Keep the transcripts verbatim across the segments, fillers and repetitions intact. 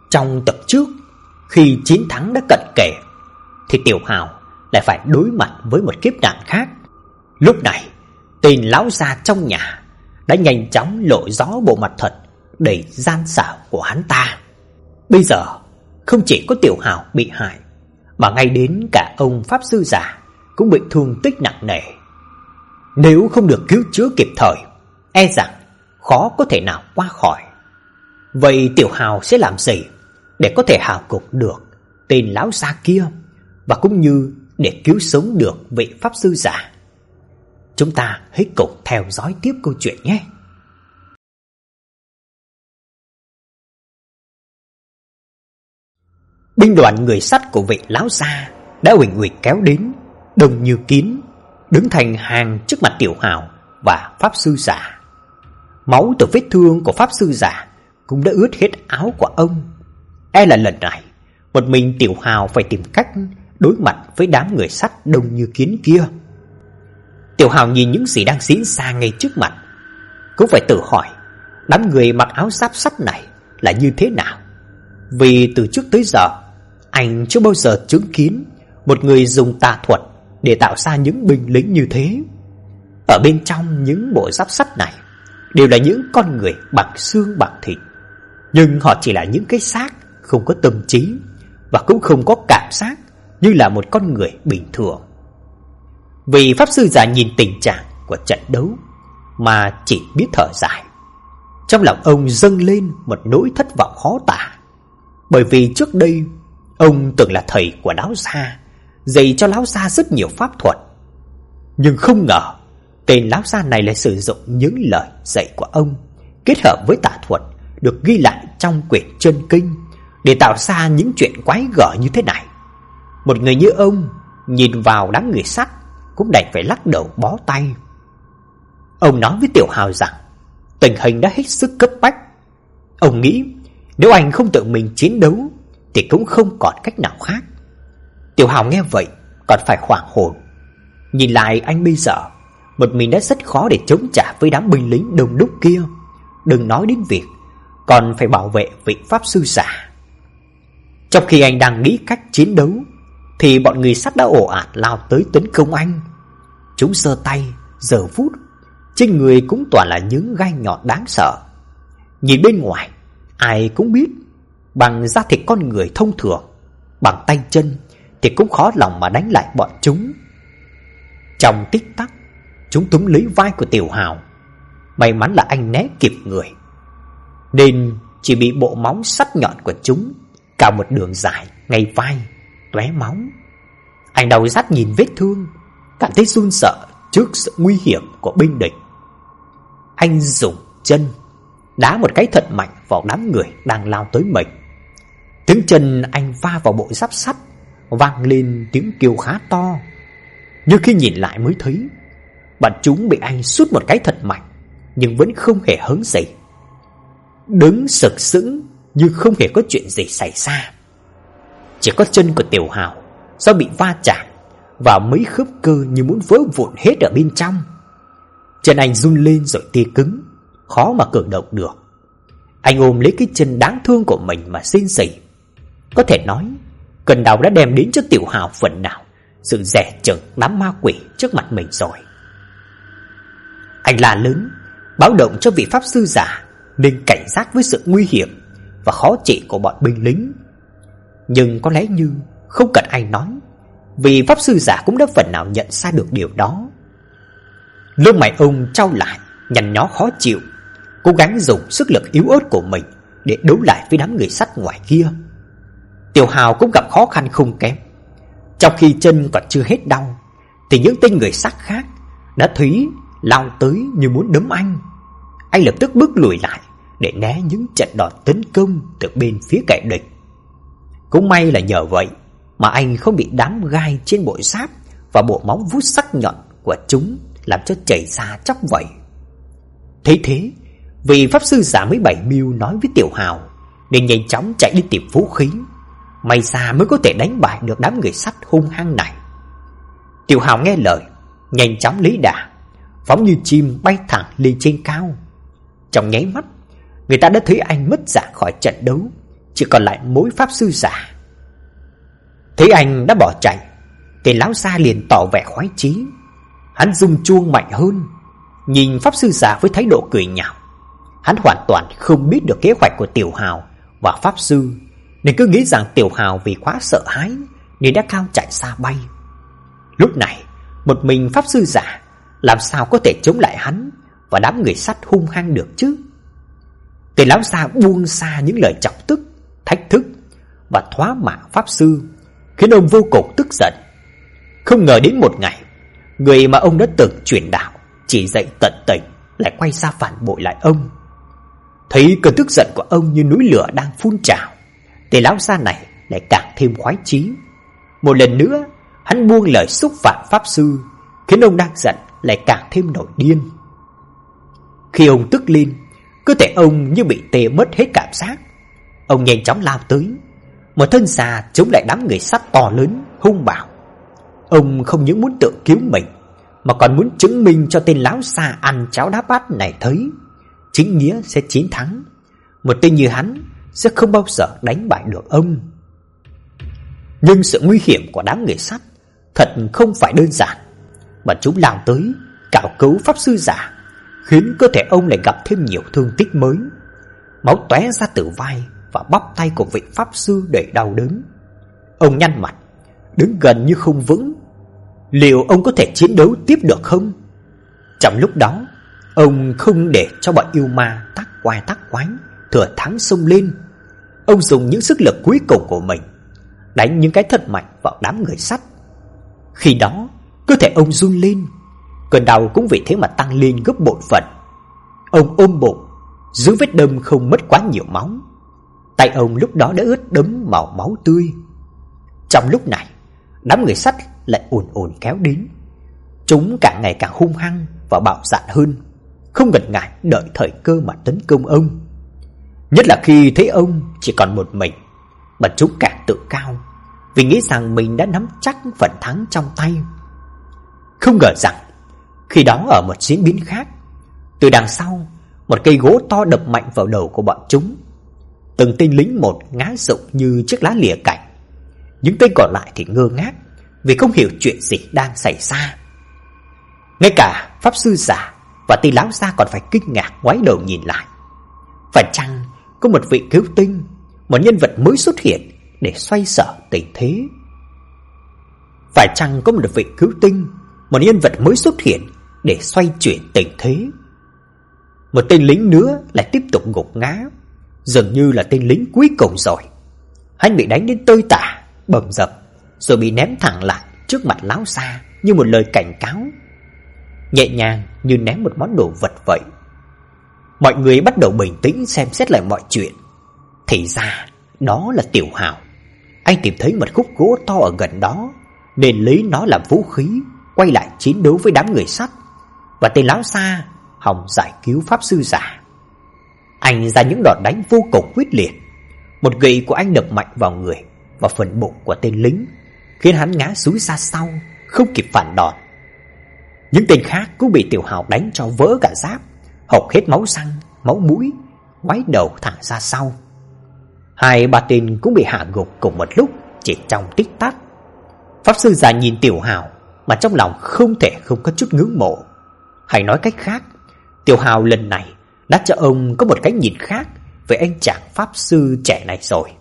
Trong tập trước, khi chiến thắng đã cận kề, thì Tiểu Hào lại phải đối mặt với một kiếp nạn khác. Lúc này, tên lão già trong nhà đã nhanh chóng lộ rõ bộ mặt thật đầy gian xảo của hắn ta. Bây giờ, không chỉ có Tiểu Hào bị hại, mà ngay đến cả ông pháp sư già cũng bị thương tích nặng nề. Nếu không được cứu chữa kịp thời, e rằng khó có thể nào qua khỏi. Vậy Tiểu Hào sẽ làm gì để có thể hào cục được tên lão già kia, và cũng như để cứu sống được vị pháp sư già? Chúng ta hãy cùng theo dõi tiếp câu chuyện nhé. Binh đoàn người sắt của vị lão già đã uỳnh uỳnh kéo đến, đông như kín, đứng thành hàng trước mặt Tiểu Hào và pháp sư già. Máu từ vết thương của pháp sư già cũng đã ướt hết áo của ông. E là lần này một mình Tiểu Hào phải tìm cách đối mặt với đám người sắt đông như kiến kia. Tiểu Hào nhìn những gì đang diễn ra ngay trước mặt, cũng phải tự hỏi đám người mặc áo giáp sắt này là như thế nào. Vì từ trước tới giờ, anh chưa bao giờ chứng kiến một người dùng tà thuật để tạo ra những binh lính như thế. Ở bên trong những bộ giáp sắt này đều là những con người bằng xương bằng thịt, nhưng họ chỉ là những cái xác không có tâm trí, và cũng không có cảm giác như là một con người bình thường. Vì pháp sư già nhìn tình trạng của trận đấu mà chỉ biết thở dài. Trong lòng ông dâng lên một nỗi thất vọng khó tả. Bởi vì trước đây ông từng là thầy của lão già, dạy cho lão già rất nhiều pháp thuật. Nhưng không ngờ tên lão già này lại sử dụng những lời dạy của ông kết hợp với tà thuật được ghi lại trong quyển chân kinh để tạo ra những chuyện quái gở như thế này. Một người như ông nhìn vào đám người sắt cũng đành phải lắc đầu bó tay. Ông nói với Tiểu Hào rằng tình hình đã hết sức cấp bách. Ông nghĩ nếu anh không tự mình chiến đấu thì cũng không còn cách nào khác. Tiểu Hào nghe vậy còn phải hoảng hồn. Nhìn lại anh bây giờ, một mình đã rất khó để chống trả với đám binh lính đông đúc kia, đừng nói đến việc còn phải bảo vệ vị pháp sư già. Trong khi anh đang nghĩ cách chiến đấu thì bọn người sắt đã ồ ạt lao tới tấn công anh. Chúng giơ tay, giở vút, trên người cũng toàn là những gai nhọn đáng sợ. Nhìn bên ngoài, ai cũng biết bằng da thịt con người thông thường, bằng tay chân thì cũng khó lòng mà đánh lại bọn chúng. Trong tích tắc, chúng túm lấy vai của Tiểu Hào. May mắn là anh né kịp người, nên chỉ bị bộ móng sắc nhọn của chúng cào một đường dài ngay vai, tóe máu. Anh đau rát nhìn vết thương, cảm thấy run sợ trước sự nguy hiểm của binh địch. Anh dùng chân đá một cái thật mạnh vào đám người đang lao tới mình. Tiếng chân anh va vào bộ giáp sắt vang lên tiếng kêu khá to. Nhưng khi nhìn lại mới thấy bọn chúng bị anh sút một cái thật mạnh, nhưng vẫn không hề hớn gì, đứng sực sững như không hề có chuyện gì xảy ra. Chỉ có chân của Tiểu Hào do bị va chạm vào mấy khớp cơ như muốn vỡ vụn hết ở bên trong. Chân anh run lên rồi tê cứng, khó mà cử động được. Anh ôm lấy cái chân đáng thương của mình mà rên rỉ. Có thể nói cơn đau đã đem đến cho Tiểu Hào phần nào sự dè chừng đám ma quỷ trước mặt mình rồi. Anh la lớn báo động cho vị pháp sư già nên cảnh giác với sự nguy hiểm và khó trị của bọn binh lính. Nhưng có lẽ như không cần anh nói, vì pháp sư già cũng đã phần nào nhận ra được điều đó. Lông mày ông trao lại, nhăn nhó khó chịu, cố gắng dùng sức lực yếu ớt của mình để đấu lại với đám người sắt ngoài kia. Tiểu Hào cũng gặp khó khăn không kém. Trong khi chân còn chưa hết đau thì những tên người sắt khác đã thấy lao tới như muốn đấm anh. Anh lập tức bước lùi lại để né những trận đòn tấn công từ bên phía kẻ địch. Cũng may là nhờ vậy mà anh không bị đám gai trên bộ giáp và bộ móng vuốt sắc nhọn của chúng làm cho chảy ra chóc vẩy. Thế thế, vì pháp sư già mới bảy mưu nói với Tiểu Hào nên nhanh chóng chạy đi tìm vũ khí. May ra mới có thể đánh bại được đám người sắt hung hăng này. Tiểu Hào nghe lời, nhanh chóng lấy đà, phóng như chim bay thẳng lên trên cao. Trong nháy mắt, người ta đã thấy anh mất dạng khỏi trận đấu, chỉ còn lại mỗi pháp sư giả. Thấy anh đã bỏ chạy, tên lão xa liền tỏ vẻ khoái chí. Hắn rung chuông mạnh hơn, nhìn pháp sư giả với thái độ cười nhạo. Hắn hoàn toàn không biết được kế hoạch của Tiểu Hào và pháp sư, nên cứ nghĩ rằng Tiểu Hào vì quá sợ hãi nên đã cao chạy xa bay. Lúc này, một mình pháp sư giả làm sao có thể chống lại hắn và đám người sắt hung hăng được chứ? Tên lão xa buông xa những lời chọc tức, thách thức và thoá mạ pháp sư, khiến ông vô cùng tức giận. Không ngờ đến một ngày, người mà ông đã từng truyền đạo, chỉ dạy tận tình lại quay ra phản bội lại ông. Thấy cơn tức giận của ông như núi lửa đang phun trào, tên lão xa này lại càng thêm khoái chí. Một lần nữa, hắn buông lời xúc phạm pháp sư, khiến ông đang giận lại càng thêm nổi điên. Khi ông tức lên, cơ thể ông như bị tê mất hết cảm giác. Ông nhanh chóng lao tới, một thân già chống lại đám người sắt to lớn hung bạo. Ông không những muốn tự cứu mình, mà còn muốn chứng minh cho tên lão xa ăn cháo đá bát này thấy chính nghĩa sẽ chiến thắng. Một tên như hắn sẽ không bao giờ đánh bại được ông. Nhưng sự nguy hiểm của đám người sắt thật không phải đơn giản, mà chúng lao tới cào cấu pháp sư giả, khiến cơ thể ông lại gặp thêm nhiều thương tích mới. Máu tóe ra từ vai và bắp tay của vị pháp sư đầy đau đớn. Ông nhăn mặt, đứng gần như không vững. Liệu ông có thể chiến đấu tiếp được không? Trong lúc đó, ông không để cho bọn yêu ma tác quái tác quái thừa thắng xông lên. Ông dùng những sức lực cuối cùng của mình đánh những cái thật mạnh vào đám người sắt. Khi đó, cơ thể ông run lên, cơn đau cũng vì thế mà tăng lên gấp bội phần. Ông ôm bụng, dưới vết đâm không mất quá nhiều máu. Tay ông lúc đó đã ướt đẫm màu máu tươi. Trong lúc này, đám người sắt lại ồn ồn kéo đến. Chúng càng ngày càng hung hăng và bạo dạn hơn, không ngần ngại đợi thời cơ mà tấn công ông. Nhất là khi thấy ông chỉ còn một mình, mà chúng càng tự cao, vì nghĩ rằng mình đã nắm chắc phần thắng trong tay. Không ngờ rằng, khi đó ở một diễn biến khác, từ đằng sau, một cây gỗ to đập mạnh vào đầu của bọn chúng. Từng tên lính một ngã rụng như chiếc lá lìa cành. Những tên còn lại thì ngơ ngác, vì không hiểu chuyện gì đang xảy ra. Ngay cả pháp sư giả và tên lão gia còn phải kinh ngạc ngoái đầu nhìn lại. Phải chăng có một vị cứu tinh, một nhân vật mới xuất hiện để xoay sở tình thế? Phải chăng có một vị cứu tinh, một nhân vật mới xuất hiện để xoay chuyển tình thế? Một tên lính nữa lại tiếp tục gục ngã, dường như là tên lính cuối cùng rồi. Hắn bị đánh đến tơi tả, bầm dập, rồi bị ném thẳng lại trước mặt lão xa như một lời cảnh cáo, nhẹ nhàng như ném một món đồ vật vậy. Mọi người bắt đầu bình tĩnh xem xét lại mọi chuyện. Thì ra đó là Tiểu Hào. Anh tìm thấy một khúc gỗ to ở gần đó, nên lấy nó làm vũ khí, quay lại chiến đấu với đám người sắt. Và tên lão xa hòng giải cứu pháp sư giả. Anh ra những đòn đánh vô cùng quyết liệt. Một gậy của anh đập mạnh vào người và phần bụng của tên lính, khiến hắn ngã xúi ra sau, không kịp phản đòn. Những tên khác cũng bị Tiểu Hào đánh cho vỡ cả giáp, hộc hết máu răng, máu mũi, ngoái đầu thẳng ra sau. Hai ba tên cũng bị hạ gục cùng một lúc, chỉ trong tích tắc. Pháp sư già nhìn Tiểu Hào mà trong lòng không thể không có chút ngưỡng mộ. Hay nói cách khác, Tiểu Hào lần này đã cho ông có một cái nhìn khác về anh chàng pháp sư trẻ này rồi.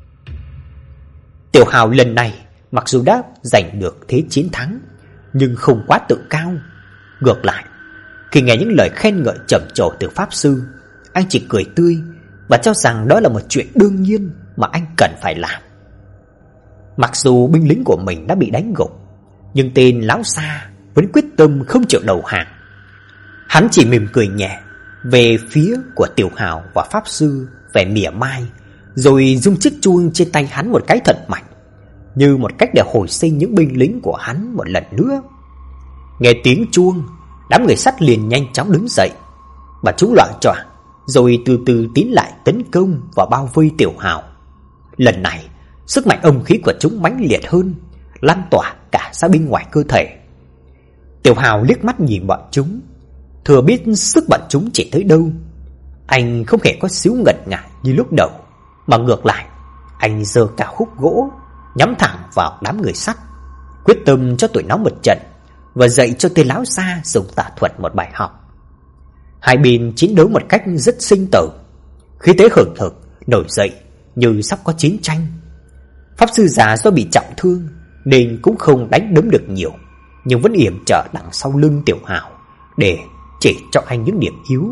Tiểu Hào lần này mặc dù đã giành được thế chiến thắng, nhưng không quá tự cao. Ngược lại, khi nghe những lời khen ngợi trầm trồ từ pháp sư, anh chỉ cười tươi và cho rằng đó là một chuyện đương nhiên mà anh cần phải làm. Mặc dù binh lính của mình đã bị đánh gục, nhưng tên lão xa vẫn quyết tâm không chịu đầu hàng. Hắn chỉ mỉm cười nhẹ về phía của Tiểu Hào và pháp sư, vẻ mỉa mai, rồi rung chiếc chuông trên tay hắn một cái thật mạnh, như một cách để hồi sinh những binh lính của hắn một lần nữa. Nghe tiếng chuông, đám người sắt liền nhanh chóng đứng dậy, và chúng loạng choạng rồi từ từ tiến lại tấn công và bao vây Tiểu Hào. Lần này, sức mạnh âm khí của chúng mãnh liệt hơn, lan tỏa cả ra bên ngoài cơ thể. Tiểu Hào liếc mắt nhìn bọn chúng, thừa biết sức bọn chúng chỉ tới đâu. Anh không hề có xíu ngần ngại như lúc đầu, mà ngược lại Anh giơ cao khúc gỗ, nhắm thẳng vào đám người sắt, quyết tâm cho tụi nó một trận và dạy cho tên lão xa dùng tà thuật một bài học. Hai bên chiến đấu một cách rất sinh tử, khí thế hừng hực nổi dậy như sắp có chiến tranh. Pháp sư già do bị trọng thương nên cũng không đánh đấm được nhiều, nhưng vẫn yểm trợ đằng sau lưng Tiểu Hào để chỉ cho anh những điểm yếu.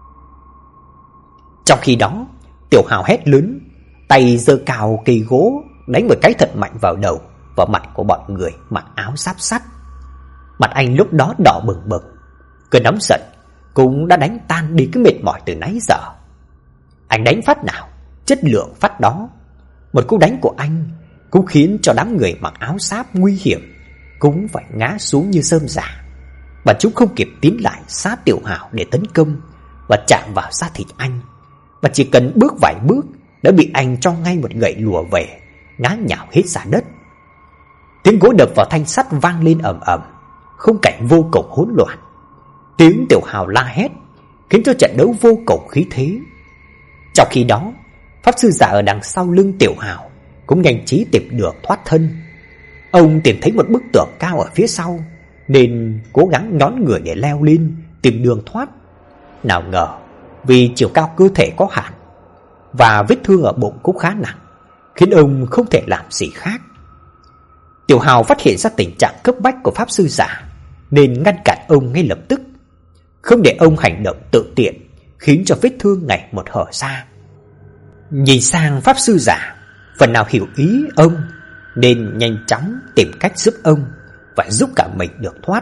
Trong khi đó, Tiểu Hào hét lớn, tay giơ cao cây gỗ đánh một cái thật mạnh vào đầu và mặt của bọn người mặc áo giáp sắt. Mặt anh lúc đó đỏ bừng bừng, cơn nóng giận cũng đã đánh tan đi cái mệt mỏi từ nãy giờ. Anh đánh phát nào, chất lượng phát đó. Một cú đánh của anh cũng khiến cho đám người mặc áo giáp nguy hiểm cũng phải ngã xuống như rơm rạ. Và chúng không kịp tiến lại sát Tiểu Hào để tấn công và chạm vào da thịt anh, và chỉ cần bước vài bước đã bị anh cho ngay một gậy lùa về, ngã nhào hết ra đất. Tiếng gỗ đập vào thanh sắt vang lên ầm ầm, khung cảnh vô cùng hỗn loạn. Tiếng Tiểu Hào la hét khiến cho trận đấu vô cùng khí thế. Trong khi đó, pháp sư già ở đằng sau lưng Tiểu Hào cũng nhanh trí tìm đường thoát thân. Ông tìm thấy một bức tường cao ở phía sau nên cố gắng nhón người để leo lên tìm đường thoát. Nào ngờ vì chiều cao cơ thể có hạn và vết thương ở bụng cũng khá nặng, khiến ông không thể làm gì khác. Tiểu Hào phát hiện ra tình trạng cấp bách của pháp sư già nên ngăn cản ông ngay lập tức, không để ông hành động tự tiện, khiến cho vết thương ngày một hở ra. Nhìn sang pháp sư già, phần nào hiểu ý ông nên nhanh chóng tìm cách giúp ông và giúp cả mình được thoát.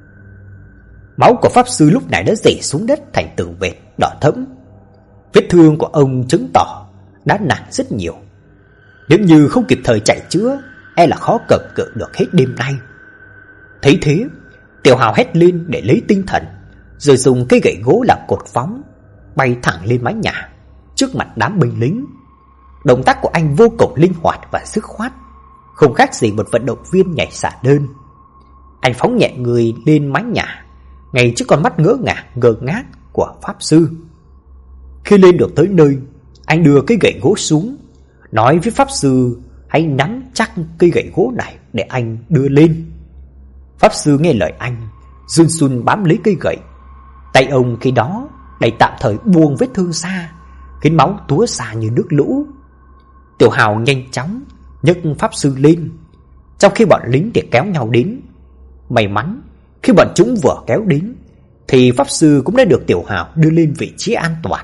Máu của pháp sư lúc này đã rỉ xuống đất thành từng vệt đỏ thẫm. Vết thương của ông chứng tỏ đã nặng rất nhiều. Nếu như không kịp thời chạy chữa, e là khó cầm cự được hết đêm nay. Thấy thế, Tiểu Hào hét lên để lấy tinh thần, rồi dùng cây gậy gỗ làm cột phóng, bay thẳng lên mái nhà trước mặt đám binh lính. Động tác của anh vô cùng linh hoạt và dứt khoát, không khác gì một vận động viên nhảy xả đơn. Anh phóng nhẹ người lên mái nhà, ngay trước con mắt ngỡ ngàng ngơ ngác của pháp sư. Khi lên được tới nơi, anh đưa cây gậy gỗ xuống, nói với pháp sư hãy nắm chắc cây gậy gỗ này để anh đưa lên. Pháp sư nghe lời anh, run run bám lấy cây gậy. Tay ông khi đó đành tạm thời buông vết thương ra, khiến máu túa ra như nước lũ. Tiểu Hào nhanh chóng nhấc pháp sư lên, trong khi bọn lính thì kéo nhau đến. May mắn khi bọn chúng vừa kéo đến thì pháp sư cũng đã được Tiểu Hào đưa lên vị trí an toàn.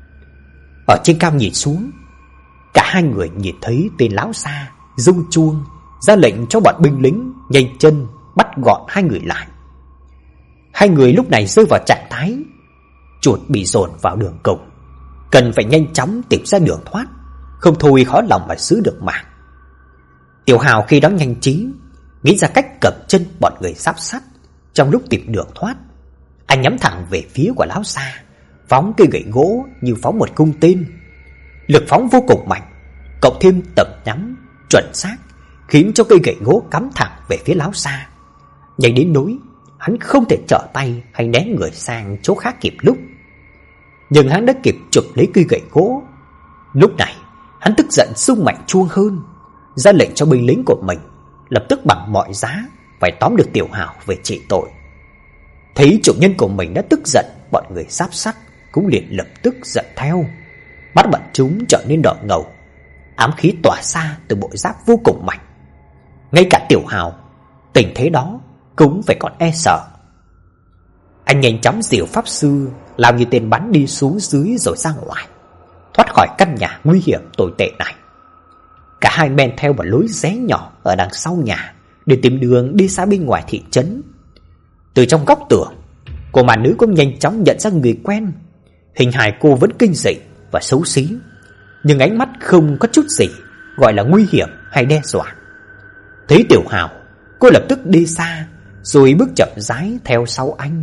Ở trên cao nhìn xuống, cả hai người nhìn thấy tên lão xa rung chuông ra lệnh cho bọn binh lính nhanh chân bắt gọn hai người lại. Hai người lúc này rơi vào trạng thái chuột bị dồn vào đường cùng, cần phải nhanh chóng tìm ra đường thoát, không thôi khó lòng mà giữ được mạng. Tiểu Hào khi đó nhanh trí nghĩ ra cách cầm chân bọn người giáp sắt trong lúc tìm đường thoát. Anh nhắm thẳng về phía của lão xa, phóng cây gậy gỗ như phóng một cung tên. Lực phóng vô cùng mạnh, cộng thêm tầm nhắm chuẩn xác, khiến cho cây gậy gỗ cắm thẳng về phía lão xa. Nhanh đến nỗi hắn không thể trở tay hay né người sang chỗ khác kịp lúc. Nhưng hắn đã kịp chụp lấy cây gậy gỗ. Lúc này hắn tức giận sung mạnh chuông hơn, ra lệnh cho binh lính của mình lập tức bằng mọi giá phải tóm được Tiểu Hào về trị tội. Thấy chủ nhân của mình đã tức giận, bọn người giáp sắt cũng liền lập tức giận theo. Mắt bọn chúng trở nên đỏ ngầu, ám khí tỏa ra từ bộ giáp vô cùng mạnh. Ngay cả Tiểu Hào tình thế đó cũng phải còn e sợ. Anh nhanh chóng dìu pháp sư làm như tên bắn đi xuống dưới rồi ra ngoài, thoát khỏi căn nhà nguy hiểm tồi tệ này. Cả hai men theo một lối rẽ nhỏ ở đằng sau nhà để tìm đường đi xa bên ngoài thị trấn. Từ trong góc tường, cô mà nữ cũng nhanh chóng nhận ra người quen. Hình hài cô vẫn kinh dị và xấu xí, nhưng ánh mắt không có chút gì gọi là nguy hiểm hay đe dọa. Thấy Tiểu Hào, cô lập tức đi xa rồi bước chậm rãi theo sau anh.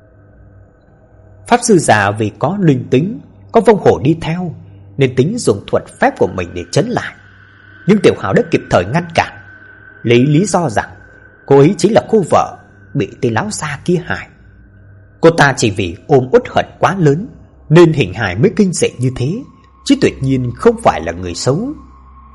Pháp sư già vì có linh tính, có vong hồn đi theo nên tính dùng thuật phép của mình để trấn lại. Nhưng Tiểu Hào đã kịp thời ngăn cản, lấy lý do rằng cô ấy chính là cô vợ bị tên lão xa kia hại. Cô ta chỉ vì ôm uất hận quá lớn nên hình hài mới kinh dị như thế, chứ tuyệt nhiên không phải là người xấu.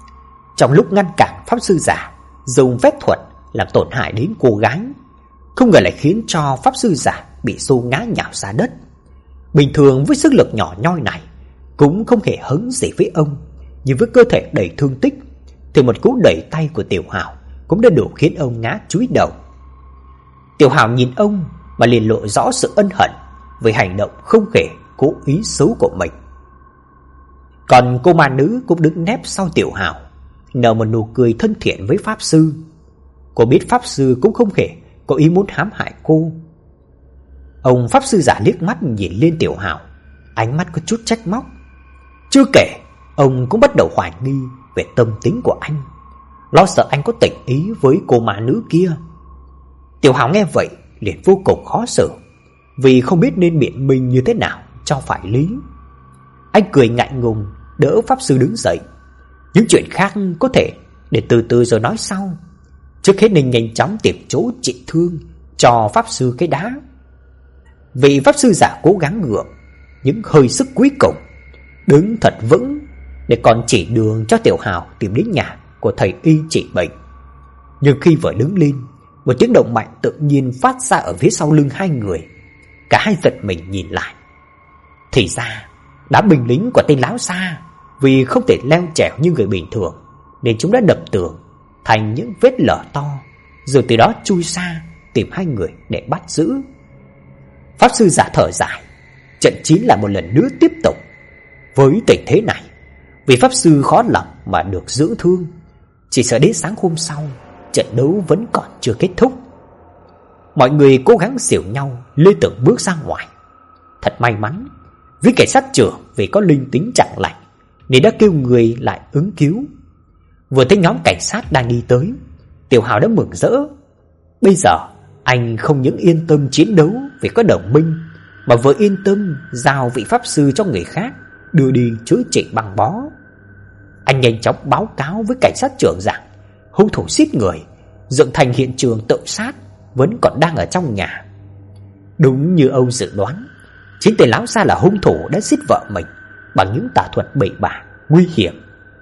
trong lúc ngăn cản pháp sư giả dùng phép thuật làm tổn hại đến cô gái, không ngờ lại khiến cho pháp sư giả bị xô ngã nhào ra đất. Bình thường với sức lực nhỏ nhoi này cũng không hề hấn gì với ông, nhưng với cơ thể đầy thương tích thì một cú đẩy tay của Tiểu Hào cũng đã đủ khiến ông ngã chúi đầu. Tiểu Hào nhìn ông mà liền lộ rõ sự ân hận về hành động không hề cố ý xấu của mình. Còn cô ma nữ cũng đứng nép sau Tiểu Hào, nở một nụ cười thân thiện với pháp sư. Cô biết pháp sư cũng không hề có ý muốn hãm hại cô. Ông pháp sư giả liếc mắt nhìn lên Tiểu Hào, ánh mắt có chút trách móc. Chưa kể, ông cũng bắt đầu hoài nghi về tâm tính của anh, lo sợ anh có tình ý với cô ma nữ kia. Tiểu Hào nghe vậy liền vô cùng khó xử, vì không biết nên biện minh như thế nào cho phải lý. Anh cười ngại ngùng đỡ pháp sư đứng dậy. Những chuyện khác có thể để từ từ rồi nói sau. Trước hết nên nhanh chóng tìm chỗ trị thương cho pháp sư cái đá. Vị pháp sư giả cố gắng gượng những hơi sức cuối cùng, đứng thật vững để còn chỉ đường cho Tiểu Hào tìm đến nhà của thầy y trị bệnh. Nhưng khi vừa đứng lên, một tiếng động mạnh tự nhiên phát ra ở phía sau lưng hai người. Cả hai giật mình nhìn lại. Thì ra đám binh lính của tên lão xa vì không thể leo trèo như người bình thường nên chúng đã đập tường thành những vết lở to, rồi từ đó chui xa tìm hai người để bắt giữ. Pháp sư giả thở dài. Trận chiến lại một lần nữa tiếp tục. Với tình thế này, vì pháp sư khó lòng mà được dưỡng thương, chỉ sợ đến sáng hôm sau trận đấu vẫn còn chưa kết thúc. Mọi người cố gắng xỉu nhau lê từng bước ra ngoài. Thật may mắn, vì cảnh sát trưởng vì có linh tính chẳng lành nên đã kêu người lại ứng cứu. Vừa thấy nhóm cảnh sát đang đi tới, Tiểu Hào đã mừng rỡ. Bây giờ anh không những yên tâm chiến đấu vì có đồng minh, mà vừa yên tâm giao vị pháp sư cho người khác đưa đi chữa trị băng bó. Anh nhanh chóng báo cáo với cảnh sát trưởng rằng hung thủ giết người dựng thành hiện trường tự sát vẫn còn đang ở trong nhà. Đúng như ông dự đoán, chính tên lão xa là hung thủ đã giết vợ mình bằng những tà thuật bậy bạ nguy hiểm.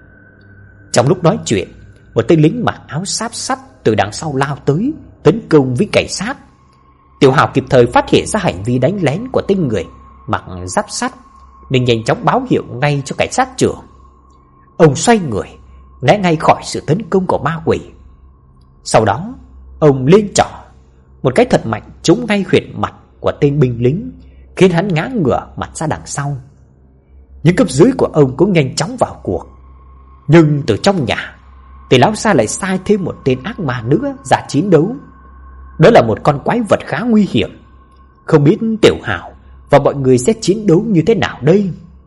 Trong lúc nói chuyện, một tên lính mặc áo giáp sắt từ đằng sau lao tới tấn công với cảnh sát. Tiểu Hào kịp thời phát hiện ra hành vi đánh lén của tên người mặc giáp sắt nên nhanh chóng báo hiệu ngay cho cảnh sát trưởng. Ông xoay người né ngay khỏi sự tấn công của ma quỷ. Sau đó ông lên trỏ một cái thật mạnh trúng ngay huyệt mặt của tên binh lính, khiến hắn ngã ngửa mặt ra đằng sau. Những cấp dưới của ông cũng nhanh chóng vào cuộc. Nhưng từ trong nhà, tên lão xa lại sai thêm một tên ác ma nữa ra chiến đấu. Đó là một con quái vật khá nguy hiểm. Không biết Tiểu Hào và mọi người sẽ chiến đấu như thế nào đây?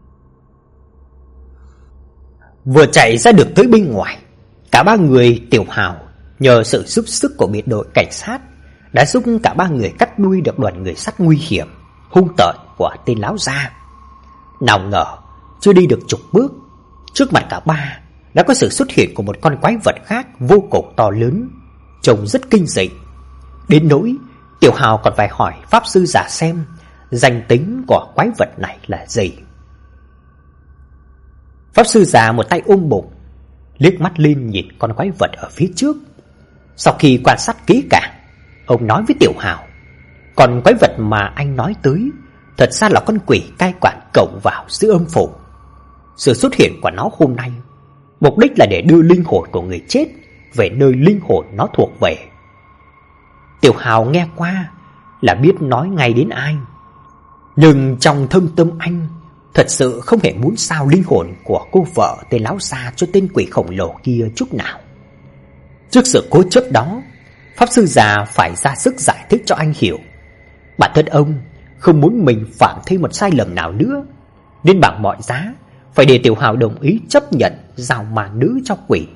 Vừa chạy ra được tới bên ngoài, cả ba người Tiểu Hào nhờ sự giúp sức của biệt đội cảnh sát đã giúp cả ba người cắt đuôi được đoàn người sắt nguy hiểm hung tợn của tên lão già. Nào ngờ chưa đi được chục bước, trước mặt cả ba đã có sự xuất hiện của một con quái vật khác vô cùng to lớn, trông rất kinh dị. Đến nỗi Tiểu Hào còn phải hỏi pháp sư giả xem danh tính của quái vật này là gì. Pháp sư già một tay ôm bụng, liếc mắt lên nhìn con quái vật ở phía trước. Sau khi quan sát kỹ càng, ông nói với Tiểu Hào, con quái vật mà anh nói tới thật ra là con quỷ cai quản cổng vào xứ âm phủ. Sự xuất hiện của nó hôm nay mục đích là để đưa linh hồn của người chết về nơi linh hồn nó thuộc về. Tiểu Hào nghe qua là biết nói ngay đến ai, nhưng trong thâm tâm anh thật sự không hề muốn sao linh hồn của cô vợ tên lão xa cho tên quỷ khổng lồ kia chút nào. Trước sự cố chấp đó, pháp sư già phải ra sức giải thích cho anh hiểu. Bản thân ông không muốn mình phạm thêm một sai lầm nào nữa, nên bằng mọi giá phải để Tiểu Hào đồng ý chấp nhận giao ma nữ cho quỷ.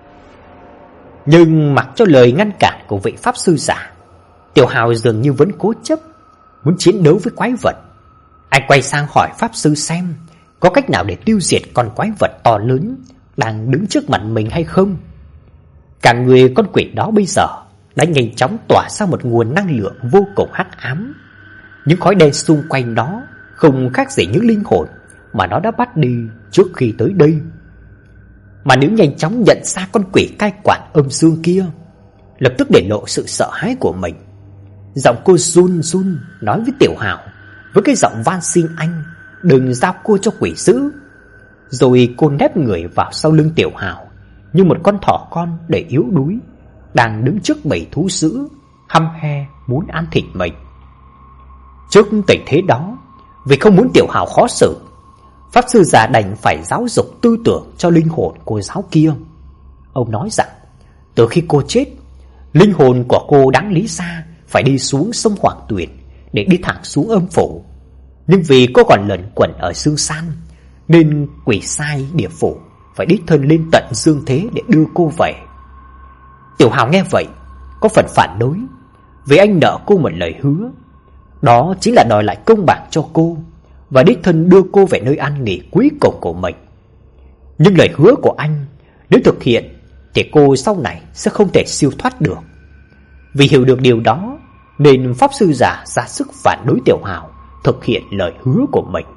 Nhưng mặc cho lời ngăn cản của vị pháp sư giả, Tiểu Hào dường như vẫn cố chấp muốn chiến đấu với quái vật. Anh quay sang hỏi pháp sư xem có cách nào để tiêu diệt con quái vật to lớn đang đứng trước mặt mình hay không. Cả người con quỷ đó bây giờ đã nhanh chóng tỏa ra một nguồn năng lượng vô cùng hắc ám. Những khói đen xung quanh đó không khác gì những linh hồn mà nó đã bắt đi trước khi tới đây. mà nữ nhanh chóng nhận ra con quỷ cai quản âm dương kia, lập tức để lộ sự sợ hãi của mình. Giọng cô run run nói với Tiểu Hào với cái giọng van xin anh đừng giao cô cho quỷ dữ. Rồi cô nép người vào sau lưng Tiểu Hào như một con thỏ con đầy yếu đuối đang đứng trước bầy thú dữ hăm he muốn ăn thịt mình. Trước tình thế đó, vì không muốn Tiểu Hào khó xử, pháp sư già đành phải giáo dục tư tưởng cho linh hồn cô giáo kia. Ông nói rằng từ khi cô chết, linh hồn của cô đáng lý ra phải đi xuống sông Hoàng Tuyền để đi thẳng xuống âm phủ, nhưng vì cô còn lẩn quẩn ở dương san nên quỷ sai địa phủ phải đích thân lên tận dương thế để đưa cô về. Tiểu Hào nghe vậy có phần phản đối, vì anh nợ cô một lời hứa, đó chính là đòi lại công bằng cho cô và đích thân đưa cô về nơi an nghỉ cuối cùng của mình. Nhưng lời hứa của anh nếu thực hiện thì cô sau này sẽ không thể siêu thoát được. Vì hiểu được điều đó nên pháp sư già ra sức phản đối Tiểu Hào thực hiện lời hứa của mình.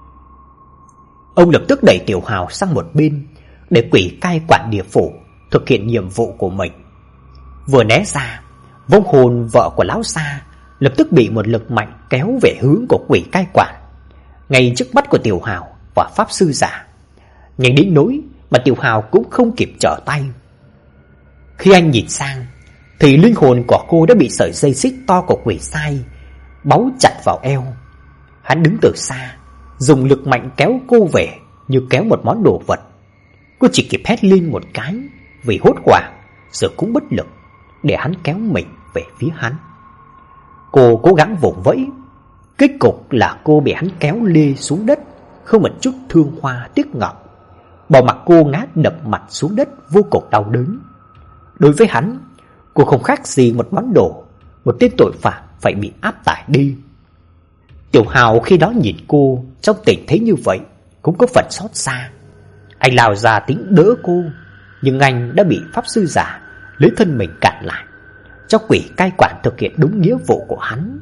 Ông lập tức đẩy Tiểu Hào sang một bên để quỷ cai quản địa phủ thực hiện nhiệm vụ của mình. Vừa né ra, vong hồn vợ của lão Sa lập tức bị một lực mạnh kéo về hướng của quỷ cai quản, ngay trước mắt của Tiểu Hào và pháp sư già, nhanh đến nỗi mà Tiểu Hào cũng không kịp trở tay. Khi anh nhìn sang thì linh hồn của cô đã bị sợi dây xích to của quỷ sai bấu chặt vào eo. Hắn đứng từ xa, dùng lực mạnh kéo cô về như kéo một món đồ vật. Cô chỉ kịp hét lên một cái vì hốt hoảng, giờ cũng bất lực để hắn kéo mình về phía hắn. Cô cố gắng vùng vẫy, kết cục là cô bị hắn kéo lê xuống đất, không một chút thương hoa tiếc ngọc, bỏ mặc cô ngã đập mặt xuống đất vô cùng đau đớn. Đối với hắn, cô không khác gì một món đồ, một tên tội phạm phải bị áp tải đi. Tiểu Hào khi đó nhìn cô trong tình thế như vậy cũng có phần xót xa. Anh lao ra tính đỡ cô, nhưng anh đã bị pháp sư giả lấy thân mình cản lại, cho quỷ cai quản thực hiện đúng nghĩa vụ của hắn.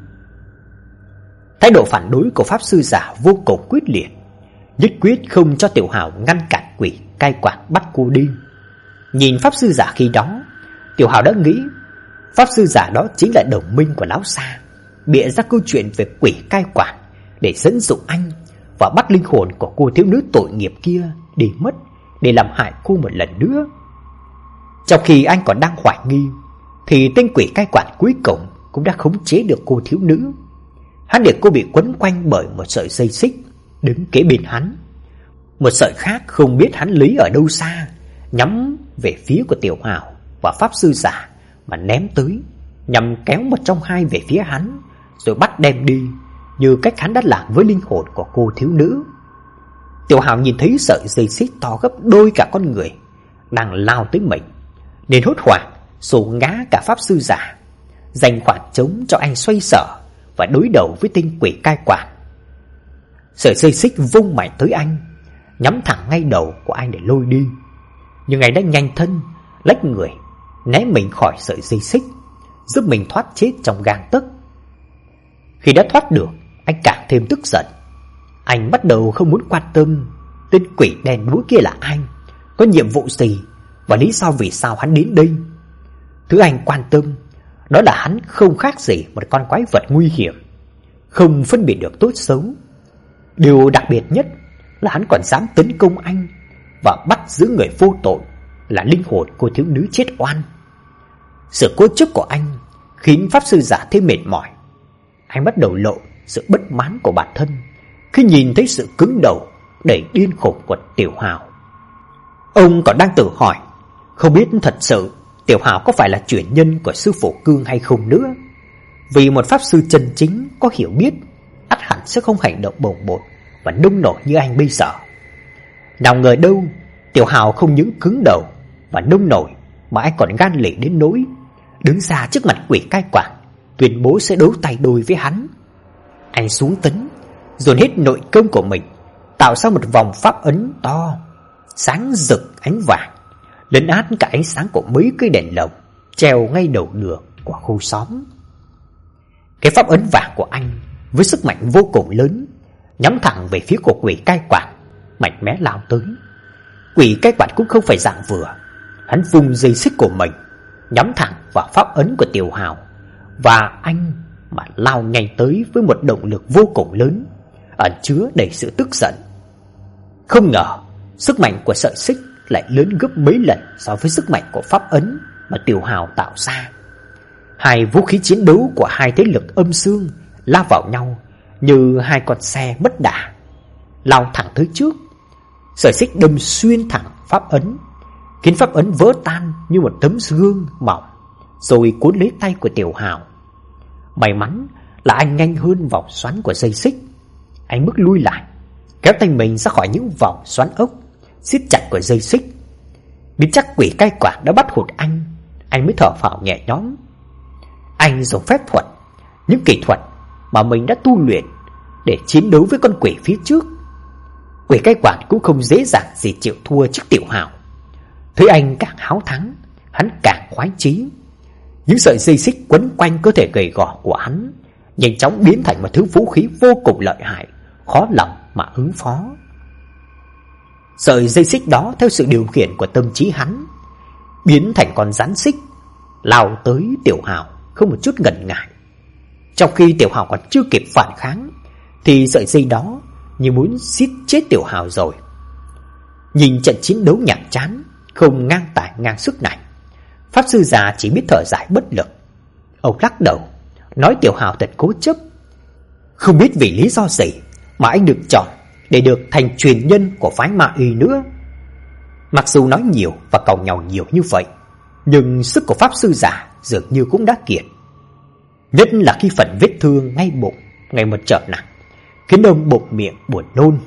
Thái độ phản đối của pháp sư giả vô cùng quyết liệt, nhất quyết không cho Tiểu Hào ngăn cản quỷ cai quản bắt cô đi. Nhìn pháp sư giả khi đó, Tiểu Hào đã nghĩ pháp sư giả đó chính là đồng minh của lão Sa, bịa ra câu chuyện về quỷ cai quản để dẫn dụ anh và bắt linh hồn của cô thiếu nữ tội nghiệp kia đi mất để làm hại cô một lần nữa. Trong khi anh còn đang hoài nghi thì tên quỷ cai quản cuối cùng cũng đã khống chế được cô thiếu nữ. Hắn để cô bị quấn quanh bởi một sợi dây xích đứng kế bên hắn, một sợi khác không biết hắn lấy ở đâu xa, nhắm về phía của Tiểu Hào và pháp sư giả mà ném tới, nhằm kéo một trong hai về phía hắn rồi bắt đem đi, như cách hắn đã làm với linh hồn của cô thiếu nữ. Tiểu Hào nhìn thấy sợi dây xích to gấp đôi cả con người đang lao tới mình, nên hốt hoảng xô ngã cả pháp sư giả, dành khoảng trống cho anh xoay sở và đối đầu với tên quỷ cai quản. Sợi dây xích vung mạnh tới anh, nhắm thẳng ngay đầu của anh để lôi đi, nhưng anh đã nhanh thân lách người né mình khỏi sợi dây xích, giúp mình thoát chết trong gang tấc. Khi đã thoát được, anh càng thêm tức giận. Anh bắt đầu không muốn quan tâm tên quỷ đen đúa kia là ai, có nhiệm vụ gì và lý do vì sao hắn đến đây. Thứ anh quan tâm đó là hắn không khác gì một con quái vật nguy hiểm, không phân biệt được tốt xấu. Điều đặc biệt nhất là hắn còn dám tấn công anh và bắt giữ người vô tội là linh hồn cô thiếu nữ chết oan. Sự cố chấp của anh khiến pháp sư giả thêm mệt mỏi. Anh bắt đầu lộ sự bất mãn của bản thân khi nhìn thấy sự cứng đầu đầy điên khùng của Tiểu Hào. Ông còn đang tự hỏi không biết thật sự Tiểu Hào có phải là truyền nhân của sư phụ Cương hay không nữa. Vì một pháp sư chân chính có hiểu biết ắt hẳn sẽ không hành động bồng bột và nông nổi như anh bây giờ. Nào ngờ đâu Tiểu Hào không những cứng đầu và nông nổi mà anh còn gan lì đến nỗi đứng ra trước mặt quỷ cai quản tuyên bố sẽ đấu tay đôi với hắn. Anh xuống tấn, dồn hết nội công của mình, tạo ra một vòng pháp ấn to, sáng rực ánh vàng, lấn át cả ánh sáng của mấy cây đèn lồng treo ngay đầu đường của khu xóm. Cái pháp ấn vàng của anh với sức mạnh vô cùng lớn nhắm thẳng về phía của quỷ cai quản, mạnh mẽ lao tới. Quỷ cai quản cũng không phải dạng vừa. Hắn vùng dây xích của mình, nhắm thẳng vào pháp ấn của Tiểu Hào, và anh mà lao nhanh tới với một động lực vô cùng lớn, ẩn chứa đầy sự tức giận. Không ngờ sức mạnh của sợi xích lại lớn gấp mấy lần so với sức mạnh của pháp ấn mà Tiểu Hào tạo ra. Hai vũ khí chiến đấu của hai thế lực âm dương lao vào nhau như hai con xe bất đà, lao thẳng tới trước. Sợi xích đâm xuyên thẳng pháp ấn, khiến pháp ấn vỡ tan như một tấm gương mỏng, rồi cuốn lấy tay của Tiểu Hào. May mắn là anh nhanh hơn vòng xoắn của dây xích. Anh bước lui lại, kéo tay mình ra khỏi những vòng xoắn ốc siết chặt của dây xích. Biết chắc quỷ cai quản đã bắt hụt anh, anh mới thở phào nhẹ nhõm. Anh dùng phép thuật, những kỹ thuật mà mình đã tu luyện để chiến đấu với con quỷ phía trước. Quỷ cai quản cũng không dễ dàng gì chịu thua trước Tiểu Hào. Thấy anh càng háo thắng, hắn càng khoái chí. Những sợi dây xích quấn quanh cơ thể gầy gò của hắn nhanh chóng biến thành một thứ vũ khí vô cùng lợi hại, khó lòng mà ứng phó. Sợi dây xích đó theo sự điều khiển của tâm trí hắn biến thành con rắn xích, lao tới Tiểu Hào không một chút ngần ngại. Trong khi Tiểu Hào còn chưa kịp phản kháng thì sợi dây đó như muốn giết chết Tiểu Hào rồi. Nhìn trận chiến đấu nhàm chán, không ngang tài ngang sức này, pháp sư già chỉ biết thở dài bất lực. Ông lắc đầu, nói Tiểu Hào thật cố chấp. Không biết vì lý do gì mà anh được chọn để được thành truyền nhân của phái Ma Y nữa. Mặc dù nói nhiều và cầu nhau nhiều như vậy, nhưng sức của pháp sư già dường như cũng đã kiệt. Nhất là khi phần vết thương ngay bụng ngày một trở nặng, khiến ông buột miệng buồn nôn.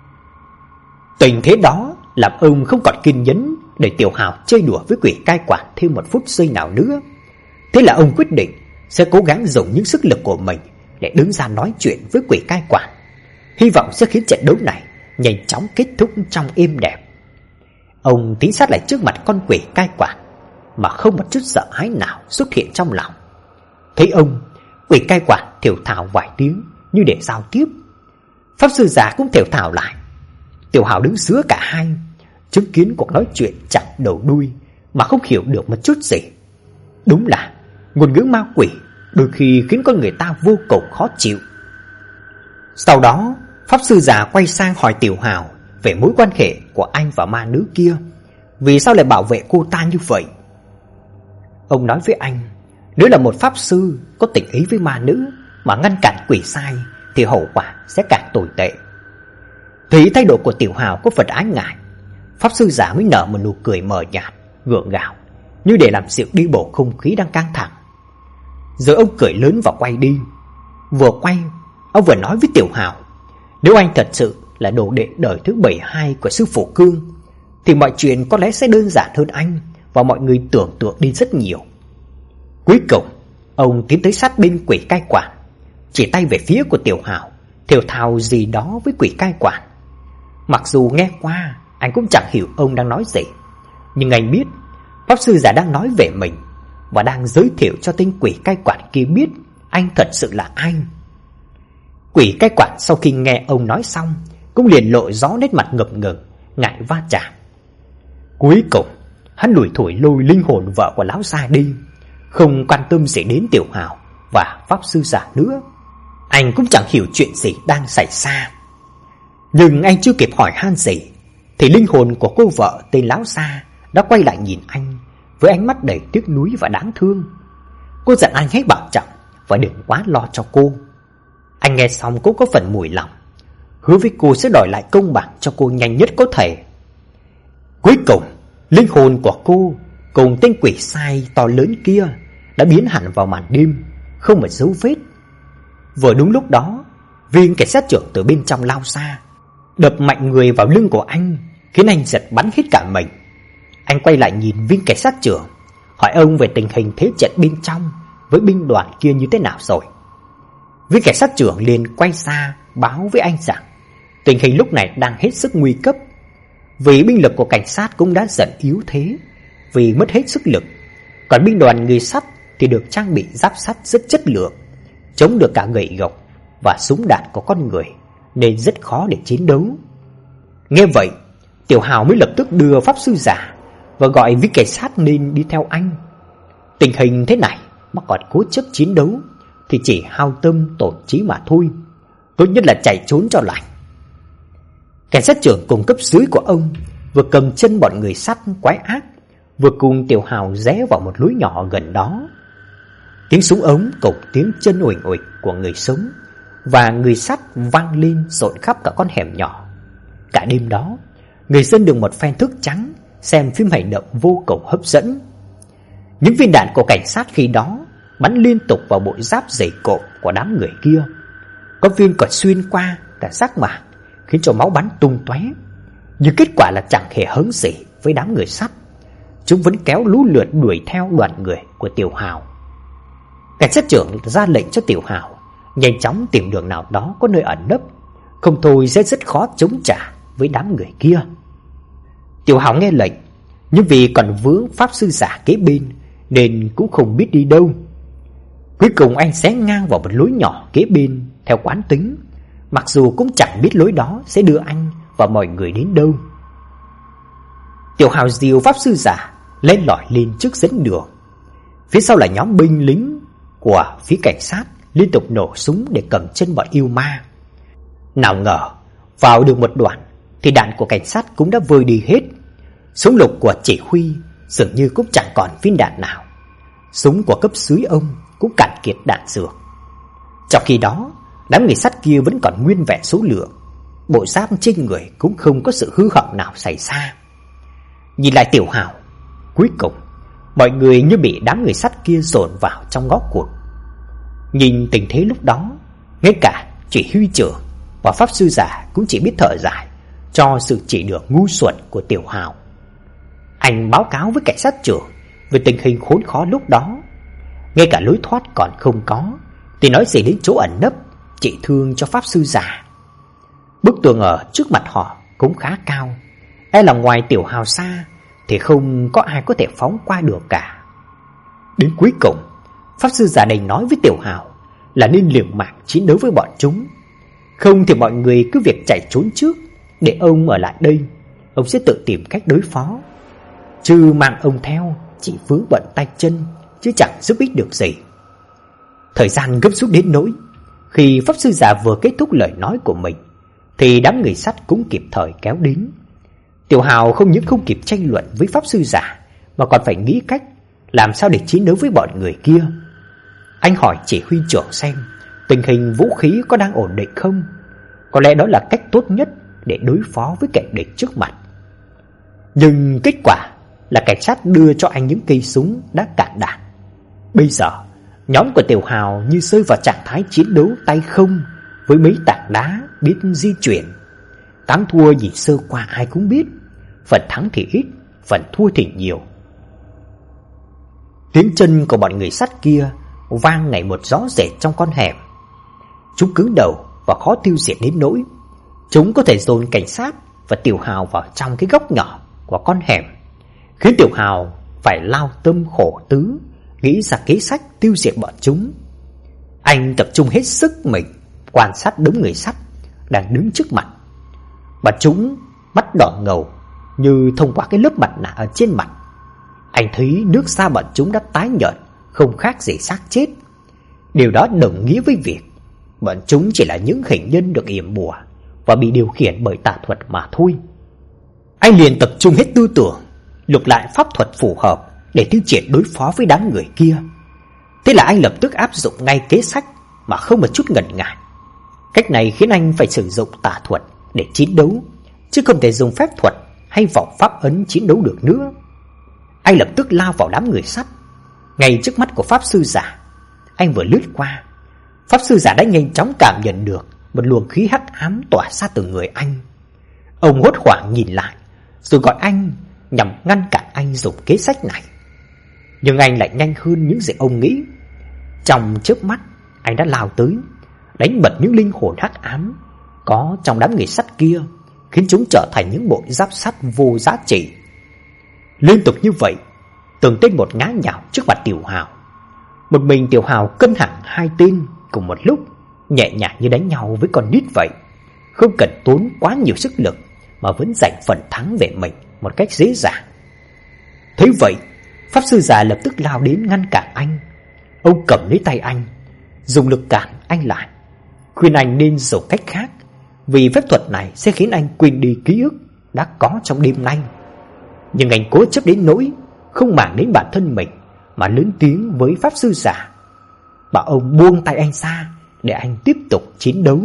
Tình thế đó làm ông không còn kiên nhẫn để Tiểu Hào chơi đùa với quỷ cai quản thêm một phút giây nào nữa. Thế là ông quyết định sẽ cố gắng dùng những sức lực của mình để đứng ra nói chuyện với quỷ cai quản, hy vọng sẽ khiến trận đấu này nhanh chóng kết thúc trong êm đẹp. Ông tiến sát lại trước mặt con quỷ cai quản mà không một chút sợ hãi nào xuất hiện trong lòng. Thấy ông, quỷ cai quản thều thào vài tiếng như để giao tiếp. Pháp sư già cũng thều thào lại. Tiểu Hào đứng giữa cả hai, chứng kiến cuộc nói chuyện chẳng đầu đuôi mà không hiểu được một chút gì. Đúng là ngôn ngữ ma quỷ đôi khi khiến con người ta vô cùng khó chịu. Sau đó, pháp sư già quay sang hỏi Tiểu Hào về mối quan hệ của anh và ma nữ kia. Vì sao lại bảo vệ cô ta như vậy? Ông nói với anh, nếu là một pháp sư có tình ý với ma nữ mà ngăn cản quỷ sai thì hậu quả sẽ càng tồi tệ. Thấy thái độ của Tiểu Hào có phần ái ngại, pháp sư già mới nở một nụ cười mờ nhạt, gượng gạo, như để làm dịu đi bầu không khí đang căng thẳng. Rồi ông cười lớn và quay đi. Vừa quay, ông vừa nói với Tiểu Hào, nếu anh thật sự là đồ đệ đời thứ bảy mươi hai của sư phụ Cương thì mọi chuyện có lẽ sẽ đơn giản hơn anh và mọi người tưởng tượng đi rất nhiều. Cuối cùng, ông tiến tới sát bên quỷ cai quản, chỉ tay về phía của Tiểu Hào, thều thào gì đó với quỷ cai quản. Mặc dù nghe qua, anh cũng chẳng hiểu ông đang nói gì, nhưng anh biết pháp sư già đang nói về mình và đang giới thiệu cho tên quỷ cai quản kia biết anh thật sự là ai. Quỷ cai quản sau khi nghe ông nói xong cũng liền lộ rõ nét mặt ngập ngừng, ngại va chạm. Cuối cùng, hắn lủi thủi lôi linh hồn vợ của lão già đi, không quan tâm gì đến Tiểu Hào và pháp sư già nữa. Anh cũng chẳng hiểu chuyện gì đang xảy ra. Nhưng anh chưa kịp hỏi han gì thì linh hồn của cô vợ tên lão già đã quay lại nhìn anh với ánh mắt đầy tiếc nuối và đáng thương. Cô dặn anh hãy bảo trọng và đừng quá lo cho cô. Anh nghe xong cũng có phần mùi lòng, hứa với cô sẽ đòi lại công bằng cho cô nhanh nhất có thể. Cuối cùng, linh hồn của cô cùng tên quỷ sai to lớn kia đã biến hẳn vào màn đêm, không một dấu vết. Vừa đúng lúc đó, viên cảnh sát trưởng từ bên trong lao ra, đập mạnh người vào lưng của anh, khiến anh giật bắn hết cả mình. Anh quay lại nhìn viên cảnh sát trưởng, hỏi ông về tình hình thế trận bên trong với binh đoàn kia như thế nào rồi. Viên cảnh sát trưởng liền quay xa báo với anh rằng tình hình lúc này đang hết sức nguy cấp, vì binh lực của cảnh sát cũng đã dần yếu thế vì mất hết sức lực, còn binh đoàn người sắt thì được trang bị giáp sắt rất chất lượng, chống được cả gậy gộc và súng đạn của con người, nên rất khó để chiến đấu. Nghe vậy, Tiểu Hào mới lập tức đưa pháp sư giả và gọi với cảnh sát nên đi theo anh. Tình hình thế này mà còn cố chấp chiến đấu thì chỉ hao tâm tổn trí mà thôi. Tốt nhất là chạy trốn cho lành. Cảnh sát trưởng cùng cấp dưới của ông vừa cầm chân bọn người sắt quái ác, vừa cùng Tiểu Hào rẽ vào một lối nhỏ gần đó. Tiếng súng ống cùng tiếng chân uỳnh uịch của người sống và người sắt vang lên rộn khắp cả con hẻm nhỏ. Cả đêm đó, người dân được một phen thức trắng xem phim hành động vô cùng hấp dẫn. Những viên đạn của cảnh sát khi đó bắn liên tục vào bộ giáp dày cộm của đám người kia. Có viên còn xuyên qua cả giác mạc, khiến cho máu bắn tung tóe. Nhưng kết quả là chẳng hề hớn gì với đám người sắt. Chúng vẫn kéo lũ lượt đuổi theo đoàn người của Tiểu Hào. Cảnh sát trưởng ra lệnh cho Tiểu Hào nhanh chóng tìm đường nào đó có nơi ẩn nấp, không thôi sẽ rất khó chống trả với đám người kia. Tiểu Hào nghe lệnh, nhưng vì còn vướng pháp sư giả kế bên nên cũng không biết đi đâu. Cuối cùng anh xé ngang vào một lối nhỏ kế bên theo quán tính, mặc dù cũng chẳng biết lối đó sẽ đưa anh và mọi người đến đâu. Tiểu Hào dìu pháp sư giả lên lỏi lên trước dẫn đường. Phía sau là nhóm binh lính của phía cảnh sát liên tục nổ súng để cầm chân bọn yêu ma. Nào ngờ vào được một đoạn thì đạn của cảnh sát cũng đã vơi đi hết. Súng lục của chỉ huy dường như cũng chẳng còn viên đạn nào. Súng của cấp dưới ông cũng cạn kiệt đạn dược. Trong khi đó, đám người sắt kia vẫn còn nguyên vẹn số lượng, bộ giáp trên người cũng không có sự hư hỏng nào xảy ra. Nhìn lại Tiểu Hào, cuối cùng mọi người như bị đám người sắt kia dồn vào trong ngõ cụt. Nhìn tình thế lúc đó, ngay cả chỉ huy trưởng và pháp sư giả cũng chỉ biết thở dài cho sự chỉ đường ngu xuẩn của Tiểu Hào. Anh báo cáo với cảnh sát trưởng về tình hình khốn khó lúc đó. Ngay cả lối thoát còn không có thì nói gì đến chỗ ẩn nấp trị thương cho pháp sư giả. Bức tường ở trước mặt họ cũng khá cao, e là ngoài Tiểu Hào xa thì không có ai có thể phóng qua được cả. Đến cuối cùng, pháp sư giả đành nói với Tiểu Hào là nên liều mạng chiến đấu với bọn chúng. Không thì mọi người cứ việc chạy trốn trước, để ông ở lại đây, ông sẽ tự tìm cách đối phó. Chứ mang ông theo chỉ vướng bận tay chân, chứ chẳng giúp ích được gì. Thời gian gấp rút đến nỗi khi pháp sư già vừa kết thúc lời nói của mình thì đám người sắt cũng kịp thời kéo đến. Tiểu Hào không những không kịp tranh luận với pháp sư giả mà còn phải nghĩ cách làm sao để chiến đấu với bọn người kia. Anh hỏi chỉ huy trưởng xem tình hình vũ khí có đang ổn định không. Có lẽ đó là cách tốt nhất để đối phó với kẻ địch trước mặt. Nhưng kết quả là cảnh sát đưa cho anh những cây súng đã cạn đạn. Bây giờ nhóm của Tiểu Hào như rơi vào trạng thái chiến đấu tay không với mấy tảng đá biết di chuyển. Thắng thua nhìn sơ qua ai cũng biết, phần thắng thì ít, phần thua thì nhiều. Tiếng chân của bọn người sắt kia vang ngày một rõ rệt trong con hẻm. Chúng cứng đầu và khó tiêu diệt đến nỗi chúng có thể dồn cảnh sát và Tiểu Hào vào trong cái góc nhỏ của con hẻm, khiến Tiểu Hào phải lao tâm khổ tứ nghĩ ra kế sách tiêu diệt bọn chúng. Anh tập trung hết sức mình quan sát đống người sắt đang đứng trước mặt. Bọn chúng mắt đỏ ngầu như thông qua cái lớp mặt nạ ở trên mặt. Anh thấy nước da bọn chúng đã tái nhợt, không khác gì xác chết. Điều đó đồng nghĩa với việc bọn chúng chỉ là những hình nhân được yểm bùa và bị điều khiển bởi tà thuật mà thôi. Anh liền tập trung hết tư tưởng, lục lại pháp thuật phù hợp để tiêu triển đối phó với đám người kia. Thế là anh lập tức áp dụng ngay kế sách mà không một chút ngần ngại. Cách này khiến anh phải sử dụng tà thuật để chiến đấu, chứ không thể dùng phép thuật hay vọng pháp ấn chiến đấu được nữa. Anh lập tức lao vào đám người sắt. Ngay trước mắt của pháp sư giả, anh vừa lướt qua, pháp sư giả đã nhanh chóng cảm nhận được một luồng khí hắc ám tỏa ra từ người anh. Ông hốt hoảng nhìn lại, rồi gọi anh nhằm ngăn cản anh dùng kế sách này. Nhưng anh lại nhanh hơn những gì ông nghĩ. Trong chớp mắt, anh đã lao tới, đánh bật những linh hồn hắc ám có trong đám người sắt kia, khiến chúng trở thành những bộ giáp sắt vô giá trị. Liên tục như vậy, từng tên một ngã nhào trước mặt Tiểu Hào. Một mình Tiểu Hào cân hẳn hai tên cùng một lúc, nhẹ nhàng như đánh nhau với con nít vậy, không cần tốn quá nhiều sức lực mà vẫn giành phần thắng về mình một cách dễ dàng. Thế vậy, pháp sư già lập tức lao đến ngăn cản anh. Ông cầm lấy tay anh, dùng lực cản anh lại, khuyên anh nên dùng cách khác, vì phép thuật này sẽ khiến anh quên đi ký ức đã có trong đêm nay. Nhưng anh cố chấp đến nỗi không màng đến bản thân mình mà lớn tiếng với pháp sư già, bảo ông buông tay anh ra để anh tiếp tục chiến đấu.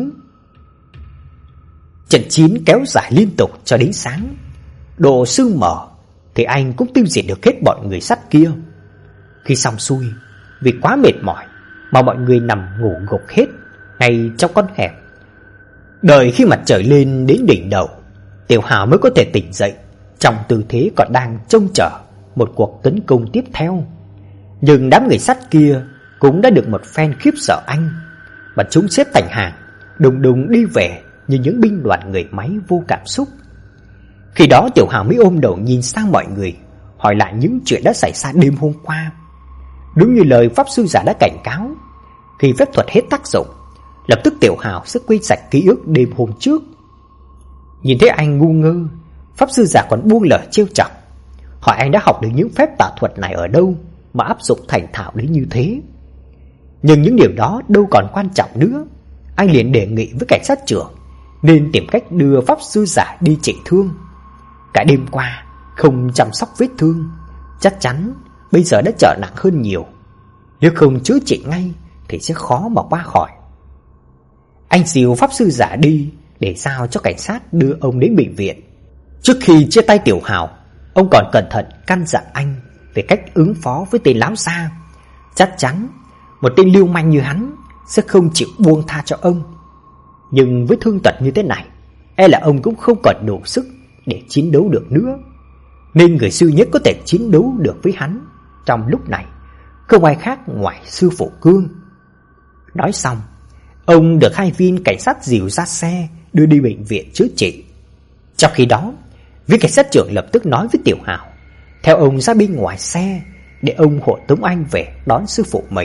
Trận chiến kéo dài liên tục cho đến sáng. Độ sương mờ thì anh cũng tiêu diệt được hết bọn người sắt kia. Khi xong xuôi, vì quá mệt mỏi mà mọi người nằm ngủ gục hết ngay trong con hẻm. Đợi khi mặt trời lên đến đỉnh đầu, Tiểu Hào mới có thể tỉnh dậy trong tư thế còn đang trông chờ một cuộc tấn công tiếp theo. Nhưng đám người sắt kia cũng đã được một phen khiếp sợ anh, và chúng xếp thành hàng đùng đùng đi về như những binh đoàn người máy vô cảm xúc. Khi đó Tiểu Hào mới ôm đầu nhìn sang mọi người, hỏi lại những chuyện đã xảy ra đêm hôm qua. Đúng như lời pháp sư già đã cảnh cáo, khi phép thuật hết tác dụng, lập tức Tiểu Hào sẽ quên sạch ký ức đêm hôm trước. Nhìn thấy anh ngu ngơ, pháp sư già còn buông lời trêu chọc, hỏi anh đã học được những phép tà thuật này ở đâu mà áp dụng thành thạo đến như thế. Nhưng những điều đó đâu còn quan trọng nữa. Anh liền đề nghị với cảnh sát trưởng nên tìm cách đưa pháp sư già đi trị thương. Cả đêm qua không chăm sóc vết thương, chắc chắn bây giờ đã trở nặng hơn nhiều. Nếu không chữa trị ngay thì sẽ khó mà qua khỏi. Anh dìu pháp sư giả đi để giao cho cảnh sát đưa ông đến bệnh viện. Trước khi chia tay Tiểu Hào, ông còn cẩn thận căn dặn anh về cách ứng phó với tên lão xa. Chắc chắn một tên lưu manh như hắn sẽ không chịu buông tha cho ông. Nhưng với thương tật như thế này, e là ông cũng không còn đủ sức để chiến đấu được nữa. Nên người duy nhất có thể chiến đấu được với hắn trong lúc này không ai khác ngoài sư phụ Cương. Nói xong, ông được hai viên cảnh sát dìu ra xe đưa đi bệnh viện chữa trị. Trong khi đó, viên cảnh sát trưởng lập tức nói với Tiểu Hào theo ông ra bên ngoài xe để ông hộ tống anh về đón sư phụ mình.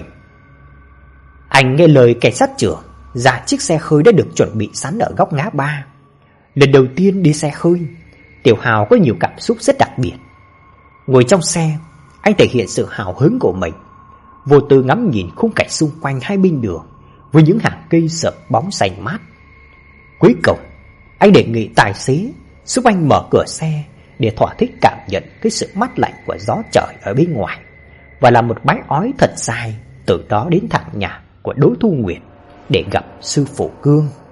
Anh nghe lời cảnh sát trưởng, ra chiếc xe khơi đã được chuẩn bị sẵn ở góc ngã ba. Lần đầu tiên đi xe khơi, Tiểu Hào có nhiều cảm xúc rất đặc biệt. Ngồi trong xe, anh thể hiện sự hào hứng của mình, vô tư ngắm nhìn khung cảnh xung quanh hai bên đường với những hàng cây sợp bóng xanh mát. Cuối cùng, anh đề nghị tài xế giúp anh mở cửa xe để thỏa thích cảm nhận cái sự mát lạnh của gió trời ở bên ngoài, và làm một bãi ói thật dài từ đó đến thẳng nhà của Đỗ Thu Nguyệt để gặp sư phụ Cương.